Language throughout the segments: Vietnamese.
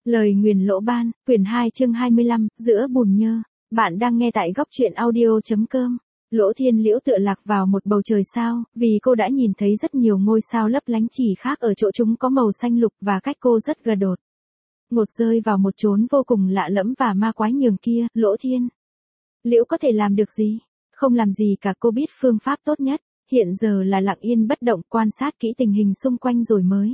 Lời nguyền Lỗ Ban, quyển 2 chương 25, giữa bùn nhơ. Bạn đang nghe tại góc truyện audio.com. Lỗ Thiên Liễu tựa lạc vào một bầu trời sao, vì cô đã nhìn thấy rất nhiều ngôi sao lấp lánh chỉ khác ở chỗ chúng có màu xanh lục và cách cô rất gần đột. Ngột rơi vào một chốn vô cùng lạ lẫm và ma quái nhường kia, Lỗ Thiên Liễu có thể làm được gì? Không làm gì cả, cô biết phương pháp tốt nhất, hiện giờ là lặng yên bất động quan sát kỹ tình hình xung quanh rồi mới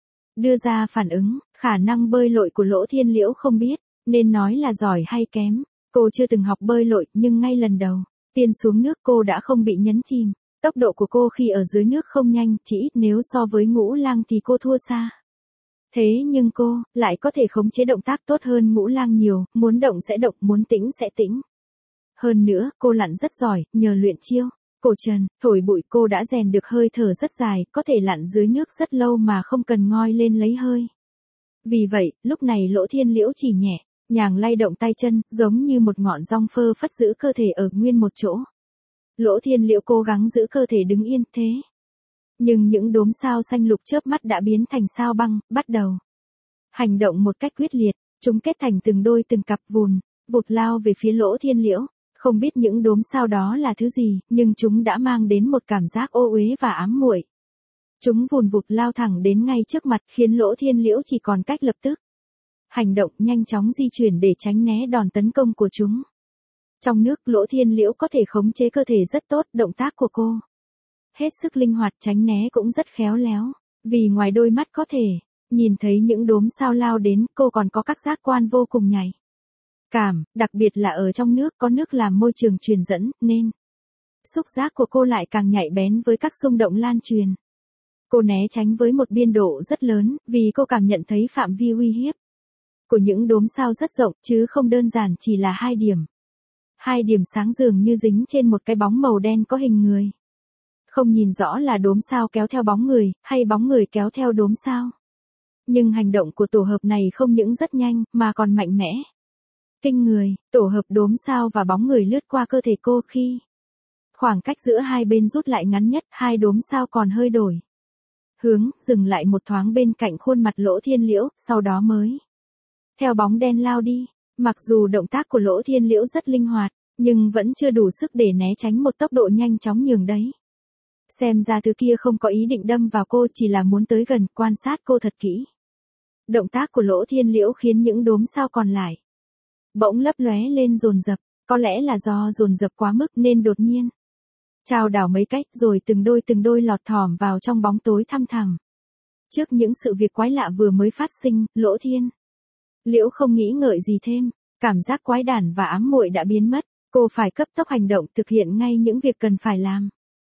đưa ra phản ứng. Khả năng bơi lội của Lỗ Thiên Liễu không biết, nên nói là giỏi hay kém. Cô chưa từng học bơi lội, nhưng ngay lần đầu tiên xuống nước cô đã không bị nhấn chìm. Tốc độ của cô khi ở dưới nước không nhanh, chỉ ít nếu so với Ngũ Lang thì cô thua xa. Thế nhưng cô lại có thể khống chế động tác tốt hơn Ngũ Lang nhiều, muốn động sẽ động, muốn tĩnh sẽ tĩnh. Hơn nữa, cô lặn rất giỏi, nhờ luyện chiêu cổ trần, thổi bụi cô đã rèn được hơi thở rất dài, có thể lặn dưới nước rất lâu mà không cần ngoi lên lấy hơi. Vì vậy, lúc này Lỗ Thiên Liễu chỉ nhẹ nhàng lay động tay chân, giống như một ngọn dong phơ phất giữ cơ thể ở nguyên một chỗ. Lỗ Thiên Liễu cố gắng giữ cơ thể đứng yên thế. Nhưng những đốm sao xanh lục chớp mắt đã biến thành sao băng, bắt đầu hành động một cách quyết liệt, chúng kết thành từng đôi từng cặp vụt lao về phía Lỗ Thiên Liễu. Không biết những đốm sao đó là thứ gì, nhưng chúng đã mang đến một cảm giác ô uế và ám muội. Chúng vùn vụt lao thẳng đến ngay trước mặt, khiến Lỗ Thiên Liễu chỉ còn cách lập tức hành động nhanh chóng di chuyển để tránh né đòn tấn công của chúng. Trong nước, Lỗ Thiên Liễu có thể khống chế cơ thể rất tốt, động tác của cô hết sức linh hoạt, tránh né cũng rất khéo léo. Vì ngoài đôi mắt có thể nhìn thấy những đốm sao lao đến, cô còn có các giác quan vô cùng nhạy cảm, đặc biệt là ở trong nước, có nước làm môi trường truyền dẫn, nên xúc giác của cô lại càng nhạy bén với các xung động lan truyền. Cô né tránh với một biên độ rất lớn, vì cô cảm nhận thấy phạm vi uy hiếp của những đốm sao rất rộng, chứ không đơn giản chỉ là hai điểm. Hai điểm sáng dường như dính trên một cái bóng màu đen có hình người. Không nhìn rõ là đốm sao kéo theo bóng người, hay bóng người kéo theo đốm sao. Nhưng hành động của tổ hợp này không những rất nhanh, mà còn mạnh mẽ, kinh người. Tổ hợp đốm sao và bóng người lướt qua cơ thể cô, khi khoảng cách giữa hai bên rút lại ngắn nhất, hai đốm sao còn hơi đổi hướng, dừng lại một thoáng bên cạnh khuôn mặt Lỗ Thiên Liễu, sau đó mới theo bóng đen lao đi. Mặc dù động tác của Lỗ Thiên Liễu rất linh hoạt, nhưng vẫn chưa đủ sức để né tránh một tốc độ nhanh chóng nhường đấy. Xem ra thứ kia không có ý định đâm vào cô, chỉ là muốn tới gần, quan sát cô thật kỹ. Động tác của Lỗ Thiên Liễu khiến những đốm sao còn lại bỗng lấp lóe lên dồn dập, có lẽ là do dồn dập quá mức nên đột nhiên chao đảo mấy cách, rồi từng đôi lọt thỏm vào trong bóng tối thăm thẳm. Trước những sự việc quái lạ vừa mới phát sinh, Lỗ Thiên Liễu không nghĩ ngợi gì thêm, cảm giác quái đản và ám muội đã biến mất, cô phải cấp tốc hành động, thực hiện ngay những việc cần phải làm.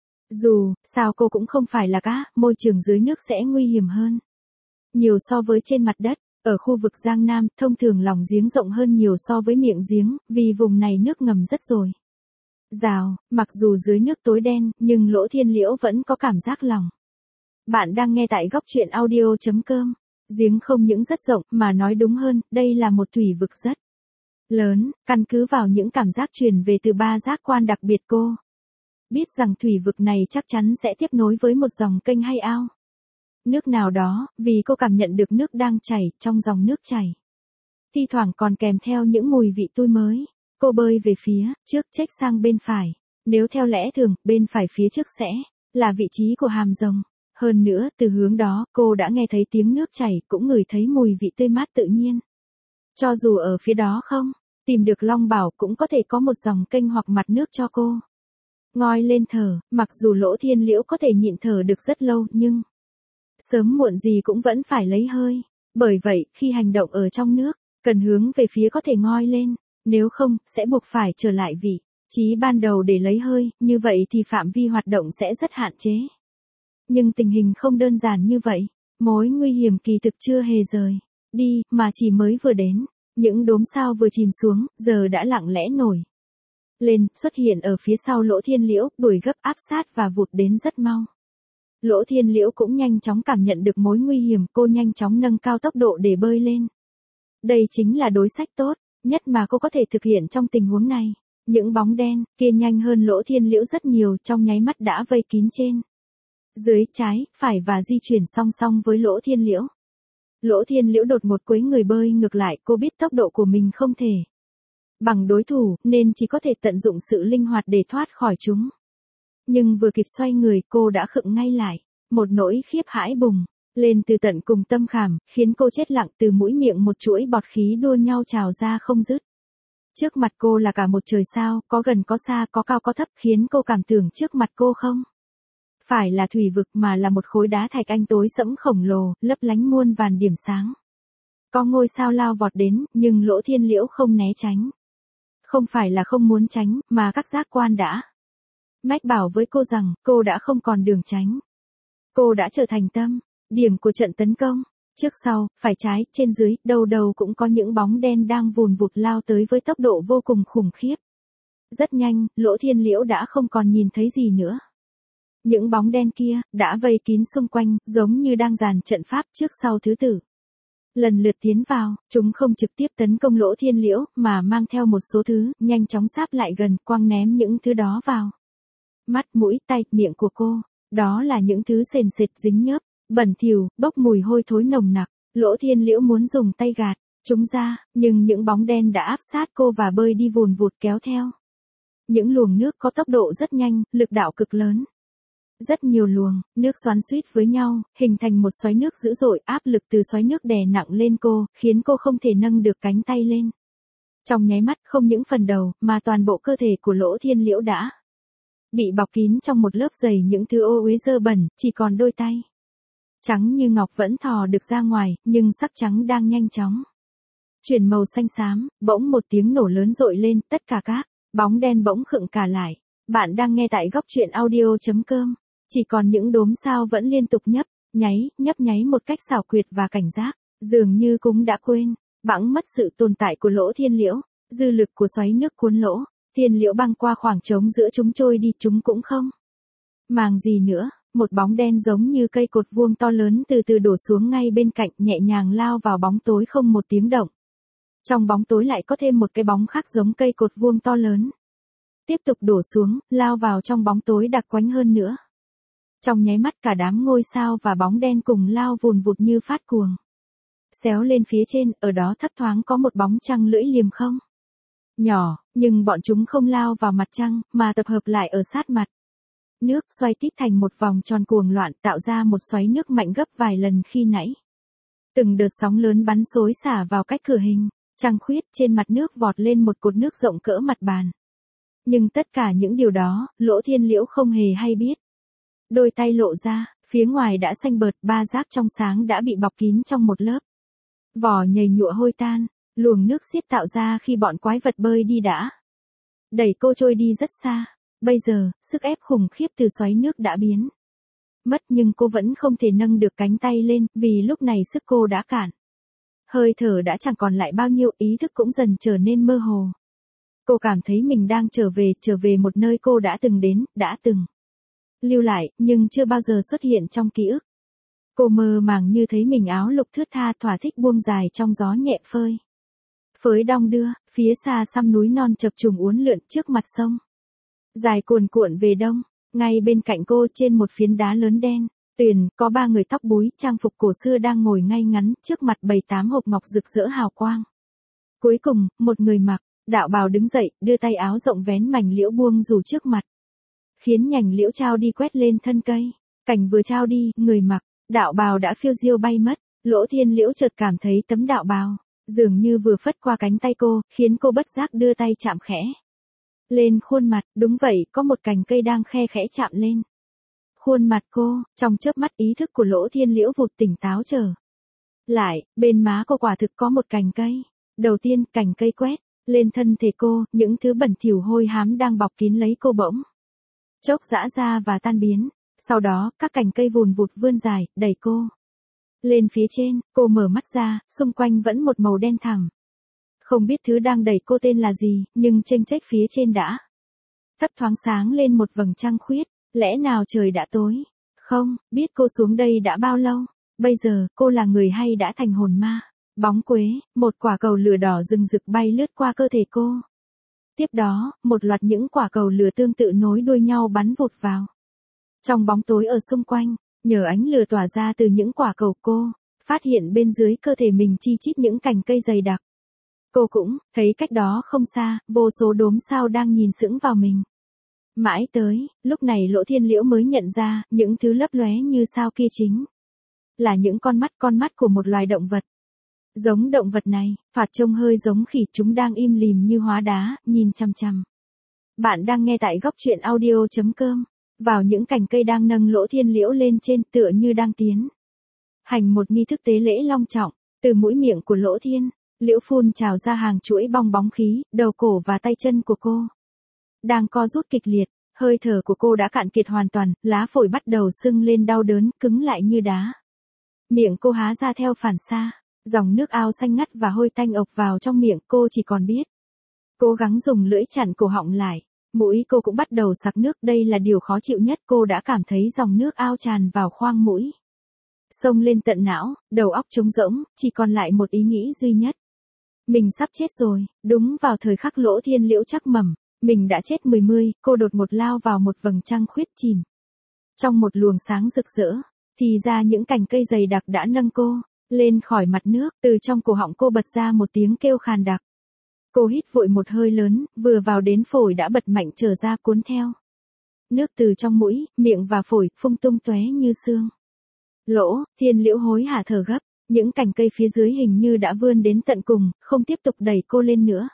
Dù sao cô cũng không phải là cá, môi trường dưới nước sẽ nguy hiểm hơn nhiều so với trên mặt đất. Ở khu vực Giang Nam, thông thường lòng giếng rộng hơn nhiều so với miệng giếng, vì vùng này nước ngầm rất dồi dào. Mặc dù dưới nước tối đen, nhưng Lỗ Thiên Liễu vẫn có cảm giác lòng. Bạn đang nghe tại góc truyện audio.com. Giếng không những rất rộng, mà nói đúng hơn, đây là một thủy vực rất lớn. Căn cứ vào những cảm giác truyền về từ ba giác quan đặc biệt, cô biết rằng thủy vực này chắc chắn sẽ tiếp nối với một dòng kênh hay ao nước nào đó, vì cô cảm nhận được nước đang chảy. Trong dòng nước chảy thi thoảng còn kèm theo những mùi vị tươi mới. Cô bơi về phía trước, chếch sang bên phải. Nếu theo lẽ thường, bên phải phía trước sẽ là vị trí của hàm rồng. Hơn nữa, từ hướng đó, cô đã nghe thấy tiếng nước chảy, cũng ngửi thấy mùi vị tươi mát tự nhiên. Cho dù ở phía đó không tìm được long bảo, cũng có thể có một dòng kênh hoặc mặt nước cho cô ngoi lên thở. Mặc dù Lỗ Thiên Liễu có thể nhịn thở được rất lâu, nhưng sớm muộn gì cũng vẫn phải lấy hơi. Bởi vậy, khi hành động ở trong nước, cần hướng về phía có thể ngoi lên. Nếu không, sẽ buộc phải trở lại vị trí ban đầu để lấy hơi, như vậy thì phạm vi hoạt động sẽ rất hạn chế. Nhưng tình hình không đơn giản như vậy. Mối nguy hiểm kỳ thực chưa hề rời đi, mà chỉ mới vừa đến. Những đốm sao vừa chìm xuống, giờ đã lặng lẽ nổi lên, xuất hiện ở phía sau Lỗ Thiên Liễu, đuổi gấp áp sát và vụt đến rất mau. Lỗ Thiên Liễu cũng nhanh chóng cảm nhận được mối nguy hiểm, cô nhanh chóng nâng cao tốc độ để bơi lên. Đây chính là đối sách tốt nhất mà cô có thể thực hiện trong tình huống này. Những bóng đen kia nhanh hơn Lỗ Thiên Liễu rất nhiều, trong nháy mắt đã vây kín trên dưới, trái, phải và di chuyển song song với Lỗ Thiên Liễu. Lỗ Thiên Liễu đột một quấy người bơi ngược lại, cô biết tốc độ của mình không thể bằng đối thủ, nên chỉ có thể tận dụng sự linh hoạt để thoát khỏi chúng. Nhưng vừa kịp xoay người, cô đã khựng ngay lại. Một nỗi khiếp hãi bùng lên từ tận cùng tâm khảm, khiến cô chết lặng, từ mũi miệng một chuỗi bọt khí đua nhau trào ra không dứt. Trước mặt cô là cả một trời sao, có gần có xa, có cao có thấp, khiến cô cảm tưởng trước mặt cô không phải là thủy vực mà là một khối đá thạch anh tối sẫm khổng lồ, lấp lánh muôn vàn điểm sáng. Có ngôi sao lao vọt đến, nhưng Lỗ Thiên Liễu không né tránh. Không phải là không muốn tránh, mà các giác quan đã mách bảo với cô rằng, cô đã không còn đường tránh. Cô đã trở thành tâm điểm của trận tấn công. Trước sau, phải trái, trên dưới, đâu đâu cũng có những bóng đen đang vùn vụt lao tới với tốc độ vô cùng khủng khiếp. Rất nhanh, Lỗ Thiên Liễu đã không còn nhìn thấy gì nữa. Những bóng đen kia đã vây kín xung quanh, giống như đang dàn trận pháp trước sau thứ tự. Lần lượt tiến vào, chúng không trực tiếp tấn công Lỗ Thiên Liễu, mà mang theo một số thứ, nhanh chóng sáp lại gần, quăng ném những thứ đó vào mắt, mũi, tay, miệng của cô. Đó là những thứ sền sệt, dính nhớp, bẩn thỉu, bốc mùi hôi thối nồng nặc. Lỗ Thiên Liễu muốn dùng tay gạt chúng ra, nhưng những bóng đen đã áp sát cô và bơi đi vùn vụt kéo theo. Những luồng nước có tốc độ rất nhanh, lực đạo cực lớn. Rất nhiều luồng nước xoắn xuýt với nhau, hình thành một xoáy nước dữ dội, áp lực từ xoáy nước đè nặng lên cô, khiến cô không thể nâng được cánh tay lên. Trong nháy mắt, không những phần đầu, mà toàn bộ cơ thể của Lỗ Thiên Liễu đã bị bọc kín trong một lớp dày những thứ ô uế dơ bẩn, chỉ còn đôi tay trắng như ngọc vẫn thò được ra ngoài, nhưng sắc trắng đang nhanh chóng chuyển màu xanh xám. Bỗng một tiếng nổ lớn dội lên, tất cả các bóng đen bỗng khựng cả lại. Bạn đang nghe tại góc truyện audio.com. Chỉ còn những đốm sao vẫn liên tục nhấp nháy một cách xảo quyệt và cảnh giác, dường như cũng đã quên bẵng mất sự tồn tại của Lỗ Thiên Liễu. Dư lực của xoáy nước cuốn Lỗ Thiên Liễu băng qua khoảng trống giữa chúng trôi đi, chúng cũng không màng gì nữa. Một bóng đen giống như cây cột vuông to lớn từ từ đổ xuống ngay bên cạnh, nhẹ nhàng lao vào bóng tối không một tiếng động. Trong bóng tối lại có thêm một cái bóng khác giống cây cột vuông to lớn. Tiếp tục đổ xuống, lao vào trong bóng tối đặc quánh hơn nữa. Trong nháy mắt cả đám ngôi sao và bóng đen cùng lao vùn vụt như phát cuồng. Xéo lên phía trên, ở đó thấp thoáng có một bóng trăng lưỡi liềm không nhỏ, nhưng bọn chúng không lao vào mặt trăng, mà tập hợp lại ở sát mặt nước, xoay tít thành một vòng tròn cuồng loạn, tạo ra một xoáy nước mạnh gấp vài lần khi nãy. Từng đợt sóng lớn bắn xối xả vào cách cửa hình trăng khuyết, trên mặt nước vọt lên một cột nước rộng cỡ mặt bàn. Nhưng tất cả những điều đó, Lỗ Thiên Liễu không hề hay biết. Đôi tay lộ ra, phía ngoài đã xanh bợt, ba giác trong sáng đã bị bọc kín trong một lớp vỏ nhầy nhụa hôi tan. Luồng nước xiết tạo ra khi bọn quái vật bơi đi đã đẩy cô trôi đi rất xa. Bây giờ, sức ép khủng khiếp từ xoáy nước đã biến mất, nhưng cô vẫn không thể nâng được cánh tay lên, vì lúc này sức cô đã cạn. Hơi thở đã chẳng còn lại bao nhiêu, ý thức cũng dần trở nên mơ hồ. Cô cảm thấy mình đang trở về một nơi cô đã từng đến, đã từng lưu lại, nhưng chưa bao giờ xuất hiện trong ký ức. Cô mơ màng như thấy mình áo lục thướt tha, thỏa thích buông dài trong gió nhẹ phơi phới đong đưa. Phía xa xăm núi non chập trùng uốn lượn trước mặt sông dài cuồn cuộn về đông. Ngay bên cạnh cô, trên một phiến đá lớn đen tuyền, có ba người tóc búi, trang phục cổ xưa đang ngồi ngay ngắn, trước mặt 7-8 hộp ngọc rực rỡ hào quang. Cuối cùng, một người mặc đạo bào đứng dậy, đưa tay áo rộng vén mảnh liễu buông rủ trước mặt, khiến nhành liễu trao đi quét lên thân cây. Cảnh vừa trao đi, người mặc đạo bào đã phiêu diêu bay mất. Lỗ Thiên Liễu chợt cảm thấy tấm đạo bào dường như vừa phất qua cánh tay cô, khiến cô bất giác đưa tay chạm khẽ lên khuôn mặt. Đúng vậy, có một cành cây đang khe khẽ chạm lên khuôn mặt cô. Trong chớp mắt, ý thức của Lỗ Thiên Liễu vụt tỉnh táo trở lại. Bên má cô quả thực có một cành cây. Đầu tiên, cành cây quét lên thân thể cô, những thứ bẩn thỉu hôi hám đang bọc kín lấy cô bỗng chốc giã ra và tan biến. Sau đó, các cành cây vùn vụt vươn dài, đẩy cô lên phía trên. Cô mở mắt ra, xung quanh vẫn một màu đen thẳm. Không biết thứ đang đẩy cô tên là gì, nhưng chênh chếch phía trên đã thấp thoáng sáng lên một vầng trăng khuyết. Lẽ nào trời đã tối? Không, biết cô xuống đây đã bao lâu? Bây giờ, cô là người hay đã thành hồn ma? Bóng quế, một quả cầu lửa đỏ rừng rực bay lướt qua cơ thể cô. Tiếp đó, một loạt những quả cầu lửa tương tự nối đuôi nhau bắn vụt vào trong bóng tối ở xung quanh. Nhờ ánh lửa tỏa ra từ những quả cầu, cô phát hiện bên dưới cơ thể mình chi chít những cành cây dày đặc. Cô cũng thấy cách đó không xa, vô số đốm sao đang nhìn sững vào mình. Mãi tới, lúc này Lỗ Thiên Liễu mới nhận ra, những thứ lấp lóe như sao kia chính là những con mắt của một loài động vật. Giống động vật này, thoạt trông hơi giống khỉ, chúng đang im lìm như hóa đá, nhìn chằm chằm. Bạn đang nghe tại góc truyện audio.com. Vào những cành cây đang nâng Lỗ Thiên Liễu lên trên, tựa như đang tiến hành một nghi thức tế lễ long trọng. Từ mũi miệng của Lỗ Thiên Liễu phun trào ra hàng chuỗi bong bóng khí, đầu cổ và tay chân của cô đang co rút kịch liệt, hơi thở của cô đã cạn kiệt hoàn toàn, lá phổi bắt đầu sưng lên đau đớn, cứng lại như đá. Miệng cô há ra theo phản xạ, dòng nước ao xanh ngắt và hôi tanh ộc vào trong miệng, cô chỉ còn biết cố gắng dùng lưỡi chặn cổ họng lại. Mũi cô cũng bắt đầu sặc nước, đây là điều khó chịu nhất, cô đã cảm thấy dòng nước ao tràn vào khoang mũi, xông lên tận não, đầu óc trống rỗng, chỉ còn lại một ý nghĩ duy nhất. Mình sắp chết rồi. Đúng vào thời khắc Lỗ Thiên Liễu chắc mẩm mình đã chết mươi, cô đột ngột lao vào một vầng trăng khuyết chìm trong một luồng sáng rực rỡ, thì ra những cành cây dày đặc đã nâng cô lên khỏi mặt nước. Từ trong cổ họng cô bật ra một tiếng kêu khàn đặc. Cô hít vội một hơi lớn, vừa vào đến phổi đã bật mạnh trở ra, cuốn theo nước từ trong mũi, miệng và phổi phun tung tóe như sương. Lỗ Thiên Liễu hối hả thở gấp, những cành cây phía dưới hình như đã vươn đến tận cùng, không tiếp tục đẩy cô lên nữa.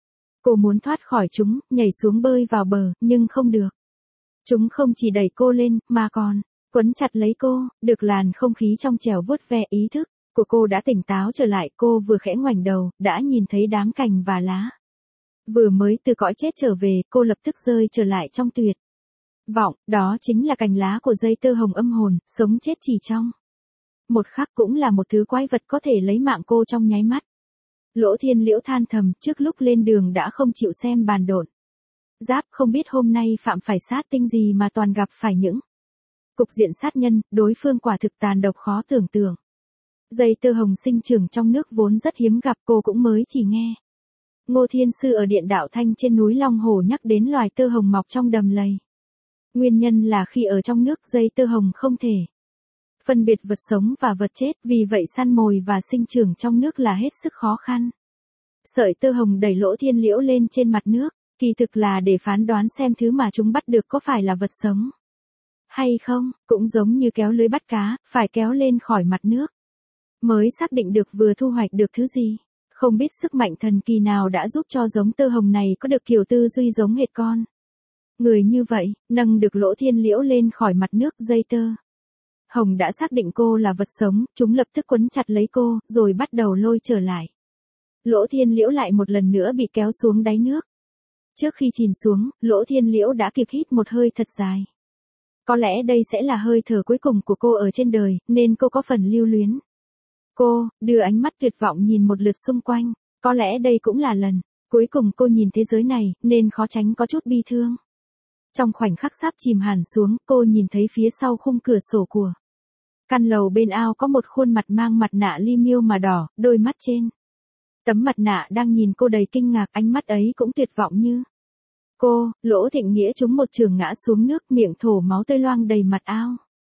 Cô muốn thoát khỏi chúng, nhảy xuống bơi vào bờ, nhưng không được. Chúng không chỉ đẩy cô lên, mà còn quấn chặt lấy cô. Được làn không khí trong trẻo vuốt ve, ý thức của cô đã tỉnh táo trở lại. Cô vừa khẽ ngoảnh đầu, đã nhìn thấy đám cành và lá vừa mới từ cõi chết trở về. Cô lập tức rơi trở lại trong tuyệt vọng. Đó chính là cành lá của dây tơ hồng âm hồn, sống chết chỉ trong một khắc, cũng là một thứ quái vật có thể lấy mạng cô trong nháy mắt. Lỗ Thiên Liễu than thầm, trước lúc lên đường đã không chịu xem bàn độn giáp, không biết hôm nay phạm phải sát tinh gì mà toàn gặp phải những cục diện sát nhân. Đối phương quả thực tàn độc khó tưởng tượng. Dây tơ hồng sinh trưởng trong nước vốn rất hiếm gặp, cô cũng mới chỉ nghe Ngô Thiên Sư ở Điện Đạo Thanh trên núi Long Hồ nhắc đến loài tơ hồng mọc trong đầm lầy. Nguyên nhân là khi ở trong nước, dây tơ hồng không thể phân biệt vật sống và vật chết, vì vậy săn mồi và sinh trưởng trong nước là hết sức khó khăn. Sợi tơ hồng đẩy Lỗ Thiên Liễu lên trên mặt nước, kỳ thực là để phán đoán xem thứ mà chúng bắt được có phải là vật sống hay không, cũng giống như kéo lưới bắt cá, phải kéo lên khỏi mặt nước mới xác định được vừa thu hoạch được thứ gì. Không biết sức mạnh thần kỳ nào đã giúp cho giống tơ hồng này có được kiểu tư duy giống hệt con người như vậy, nâng được Lỗ Thiên Liễu lên khỏi mặt nước. Dây tơ hồng đã xác định cô là vật sống, chúng lập tức quấn chặt lấy cô, rồi bắt đầu lôi trở lại. Lỗ Thiên Liễu lại một lần nữa bị kéo xuống đáy nước. Trước khi chìm xuống, Lỗ Thiên Liễu đã kịp hít một hơi thật dài. Có lẽ đây sẽ là hơi thở cuối cùng của cô ở trên đời, nên cô có phần lưu luyến. Cô đưa ánh mắt tuyệt vọng nhìn một lượt xung quanh. Có lẽ đây cũng là lần cuối cùng cô nhìn thế giới này, nên khó tránh có chút bi thương. Trong khoảnh khắc sắp chìm hẳn xuống, cô nhìn thấy phía sau khung cửa sổ của căn lầu bên ao có một khuôn mặt mang mặt nạ li miêu mà đỏ, đôi mắt trên tấm mặt nạ đang nhìn cô đầy kinh ngạc, ánh mắt ấy cũng tuyệt vọng như cô. Lỗ Thịnh Nghĩa trúng một chưởng ngã xuống nước, miệng thổ máu tươi loang đầy mặt ao.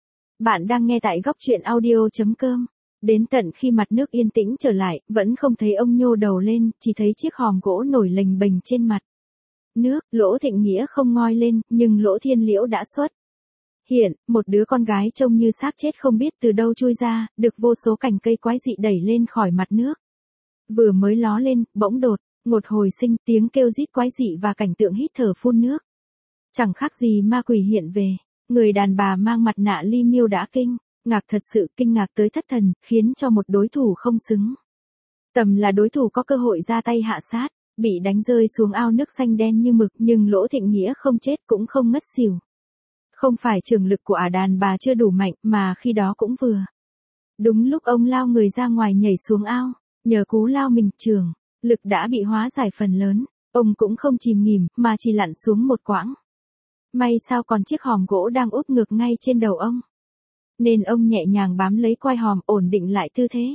Bạn đang nghe tại góc truyện audio.com. Đến tận khi mặt nước yên tĩnh trở lại, vẫn không thấy ông nhô đầu lên, chỉ thấy chiếc hòm gỗ nổi lềnh bềnh trên mặt nước. Lỗ Thịnh Nghĩa không ngoi lên, nhưng Lỗ Thiên Liễu đã xuất hiện, một đứa con gái trông như xác chết không biết từ đâu chui ra, được vô số cành cây quái dị đẩy lên khỏi mặt nước. Vừa mới ló lên, bỗng đột ngột hồi sinh, tiếng kêu rít quái dị và cảnh tượng hít thở phun nước. Chẳng khác gì ma quỷ hiện về. Người đàn bà mang mặt nạ li miêu đã kinh ngạc, thật sự kinh ngạc tới thất thần, khiến cho một đối thủ không xứng tầm là đối thủ có cơ hội ra tay hạ sát, bị đánh rơi xuống ao nước xanh đen như mực. Nhưng Lỗ Thịnh Nghĩa không chết cũng không ngất xỉu. Không phải trường lực của đàn bà chưa đủ mạnh, mà khi đó cũng vừa đúng lúc ông lao người ra ngoài nhảy xuống ao. Nhờ cú lao mình, trường lực đã bị hóa giải phần lớn. Ông cũng không chìm nghỉm, mà chỉ lặn xuống một quãng. May sao còn chiếc hòm gỗ đang úp ngược ngay trên đầu ông, nên ông nhẹ nhàng bám lấy quai hòm, ổn định lại tư thế.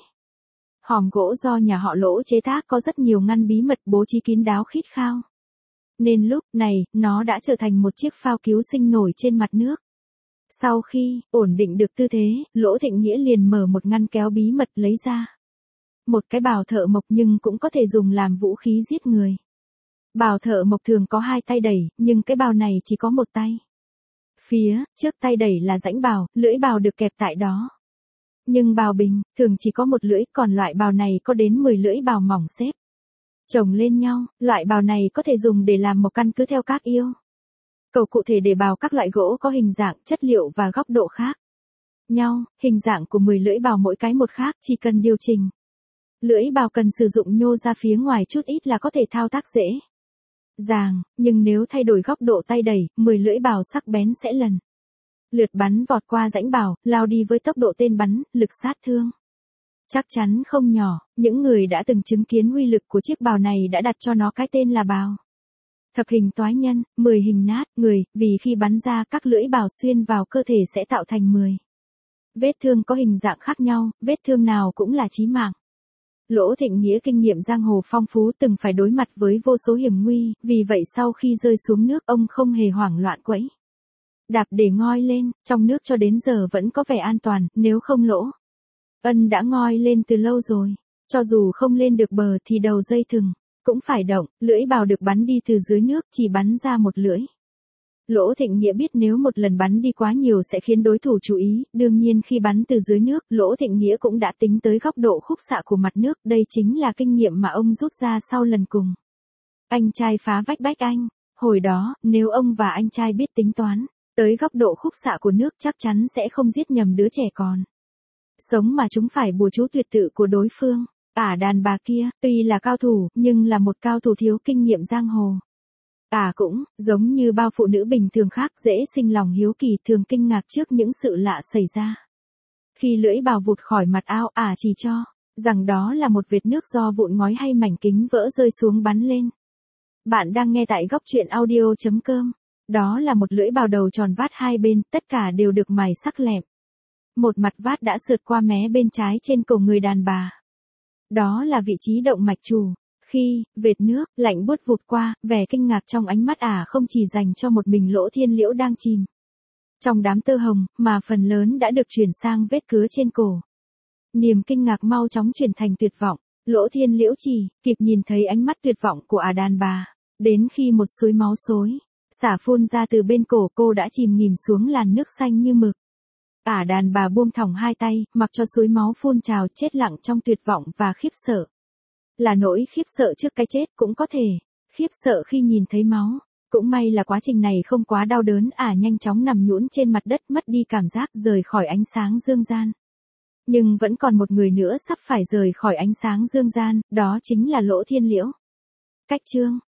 Hòm gỗ do nhà họ Lỗ chế tác có rất nhiều ngăn bí mật bố trí kín đáo khít khao, nên lúc này, nó đã trở thành một chiếc phao cứu sinh nổi trên mặt nước. Sau khi ổn định được tư thế, Lỗ Thịnh Nghĩa liền mở một ngăn kéo bí mật lấy ra một cái bào thợ mộc, nhưng cũng có thể dùng làm vũ khí giết người. Bào thợ mộc thường có hai tay đẩy, nhưng cái bào này chỉ có một tay. Phía trước tay đẩy là rãnh bào, lưỡi bào được kẹp tại đó. Nhưng bào bình thường chỉ có một lưỡi, còn loại bào này có đến 10 lưỡi bào mỏng xếp chồng lên nhau. Loại bào này có thể dùng để làm một căn cứ theo các yêu cầu cụ thể để bào các loại gỗ có hình dạng, chất liệu và góc độ khác nhau. Hình dạng của 10 lưỡi bào mỗi cái một khác, chỉ cần điều chỉnh lưỡi bào cần sử dụng nhô ra phía ngoài chút ít là có thể thao tác dễ dàng, nhưng nếu thay đổi góc độ tay đẩy, 10 lưỡi bào sắc bén sẽ lần lượt bắn vọt qua rãnh bào, lao đi với tốc độ tên bắn, lực sát thương chắc chắn không nhỏ. Những người đã từng chứng kiến uy lực của chiếc bào này đã đặt cho nó cái tên là bào thập hình toái nhân, 10 hình nát người, vì khi bắn ra các lưỡi bào xuyên vào cơ thể sẽ tạo thành 10 vết thương có hình dạng khác nhau, vết thương nào cũng là chí mạng. Lỗ Thịnh Nghĩa kinh nghiệm giang hồ phong phú, từng phải đối mặt với vô số hiểm nguy, vì vậy sau khi rơi xuống nước ông không hề hoảng loạn quẫy đạp để ngoi lên, trong nước cho đến giờ vẫn có vẻ an toàn, nếu không Lỗ Ân đã ngoi lên từ lâu rồi. Cho dù không lên được bờ thì đầu dây thừng cũng phải động, lưỡi bào được bắn đi từ dưới nước chỉ bắn ra một lưỡi. Lỗ Thịnh Nghĩa biết nếu một lần bắn đi quá nhiều sẽ khiến đối thủ chú ý, đương nhiên khi bắn từ dưới nước, Lỗ Thịnh Nghĩa cũng đã tính tới góc độ khúc xạ của mặt nước, đây chính là kinh nghiệm mà ông rút ra sau lần cùng anh trai phá vách Bách Anh. Hồi đó, nếu ông và anh trai biết tính toán tới góc độ khúc xạ của nước chắc chắn sẽ không giết nhầm đứa trẻ con sống mà chúng phải bùa chú tuyệt tự của đối phương. Đàn bà kia, tuy là cao thủ, nhưng là một cao thủ thiếu kinh nghiệm giang hồ. Cũng, giống như bao phụ nữ bình thường khác, dễ sinh lòng hiếu kỳ, thường kinh ngạc trước những sự lạ xảy ra. Khi lưỡi bào vụt khỏi mặt ao, chỉ cho rằng đó là một vệt nước do vụn ngói hay mảnh kính vỡ rơi xuống bắn lên. Bạn đang nghe tại góc truyện audio.com. Đó là một lưỡi bào đầu tròn vát hai bên, tất cả đều được mài sắc lẹm. Một mặt vát đã sượt qua mé bên trái trên cổ người đàn bà. Đó là vị trí động mạch chủ. Khi vệt nước lạnh buốt vụt qua, vẻ kinh ngạc trong ánh mắt không chỉ dành cho một mình Lỗ Thiên Liễu đang chìm trong đám tơ hồng, mà phần lớn đã được chuyển sang vết cứa trên cổ. Niềm kinh ngạc mau chóng chuyển thành tuyệt vọng. Lỗ Thiên Liễu chỉ kịp nhìn thấy ánh mắt tuyệt vọng của đàn bà, đến khi một suối máu xối xả phun ra từ bên cổ cô đã chìm nghỉm xuống làn nước xanh như mực. Đàn bà buông thõng hai tay, mặc cho suối máu phun trào, chết lặng trong tuyệt vọng và khiếp sợ. Là nỗi khiếp sợ trước cái chết, cũng có thể khiếp sợ khi nhìn thấy máu. Cũng may là quá trình này không quá đau đớn, nhanh chóng nằm nhũn trên mặt đất, mất đi cảm giác, rời khỏi ánh sáng dương gian. Nhưng vẫn còn một người nữa sắp phải rời khỏi ánh sáng dương gian, đó chính là Lỗ Thiên Liễu. Cách chương